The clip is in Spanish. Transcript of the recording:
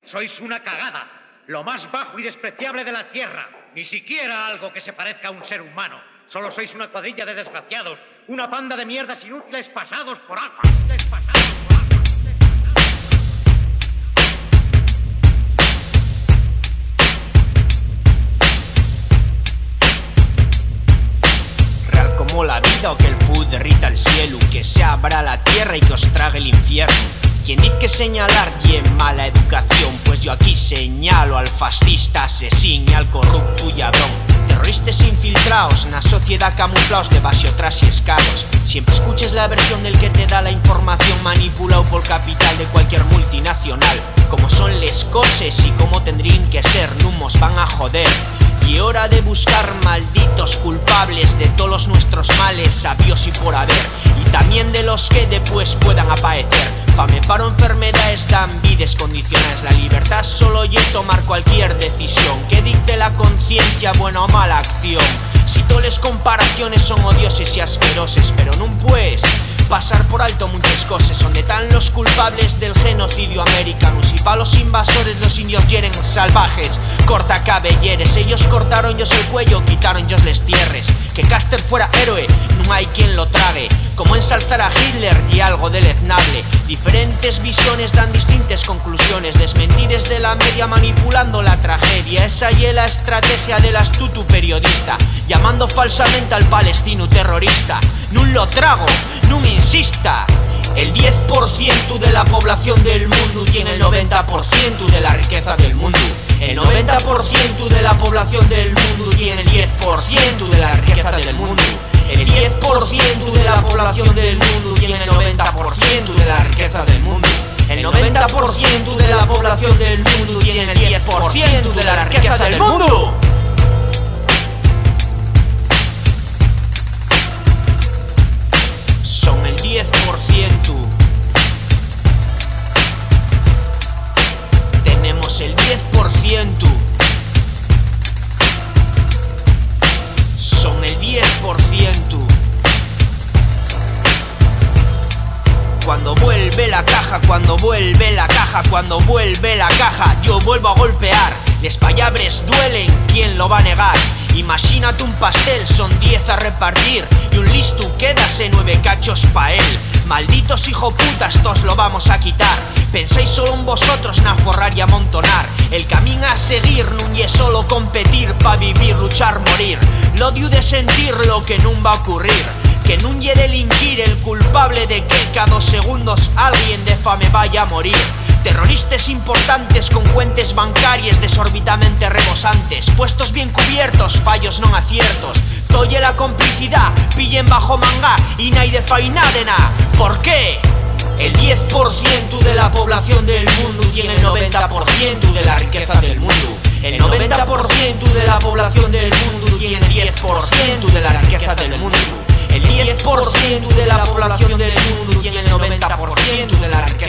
Sois una cagada, lo más bajo y despreciable de la tierra. Ni siquiera algo que se parezca a un ser humano. Solo sois una cuadrilla de desgraciados, una panda de mierdas inútiles pasados por agua. Real como la vida o que el food derrita el cielo, que se abra la tierra y que os trague el infierno. Quien dice que señalar y en mala educación, pues yo aquí señalo al fascista, asesino y al corrupto y ladrón. Terroristas infiltrados, na sociedad camuflados de baixo tras y escados. Siempre escuches la versión del que te da la información, manipulado por capital de cualquier multinacional. Como son les cosas y como tendrían que ser, no nos van a joder. Y hora de buscar malditos culpables de todos nuestros males, sabios y por haber, y también de los que después puedan aparecer. Fame, paro, enfermedades dan vides condiciones. La libertad solo y tomar cualquier decisión que dicte la conciencia, buena o mala acción. Si todas las comparaciones son odiosas y asquerosas, pero no puedes pasar por alto muchas cosas. Donde están los culpables del genocidio americano, y pa' los invasores los indios hieren salvajes. Corta cabelleres, ellos cortaron ellos el cuello, quitaron ellos les tierras. Que Caster fuera héroe, no hay quien lo trague. Como ensalzar a Hitler y algo deleznable. Diferentes visiones dan distintas conclusiones. Desmentides de la media manipulando la tragedia. Esa y la estrategia del astuto periodista, llamando falsamente al palestino terrorista. No lo trago, no me insista. El 10% de la población del mundo tiene el 90% de la riqueza del mundo. El 90% de la población del mundo tiene el 10% de la riqueza del mundo. El 10% de la población del mundo tiene el 90% de la riqueza del mundo. El 90% de la población del mundo tiene el 10% de la riqueza del mundo. Son el 10%. Tenemos el 10%. Son el 10%. Cuando vuelve la caja, cuando vuelve la caja, cuando vuelve la caja, yo vuelvo a golpear. Les payabres duelen, ¿quién lo va a negar? Imagínate un pastel, son 10 a repartir y un listo quédase 9 cachos pa' él. Malditos hijoputas, todos lo vamos a quitar. Pensáis solo en vosotros, na forrar y amontonar. El camino a seguir nun ye solo competir, pa' vivir, luchar, morir. Lo odio de sentir lo que nun va a ocurrir. Que nun ye delinquir el culpable de que cada 2 segundos alguien de fame vaya a morir. Terroristas importantes con cuentas bancarias desorbitamente rebosantes, puestos bien cubiertos, fallos non aciertos. Toye la complicidad, pillen bajo manga y naide faina de na. ¿Por qué? El 10% de la población del mundo tiene el 90% de la riqueza del mundo. El 90% de la población del mundo tiene el 10% de la riqueza del mundo. El 10% de la población del mundo tiene el 90% de la riqueza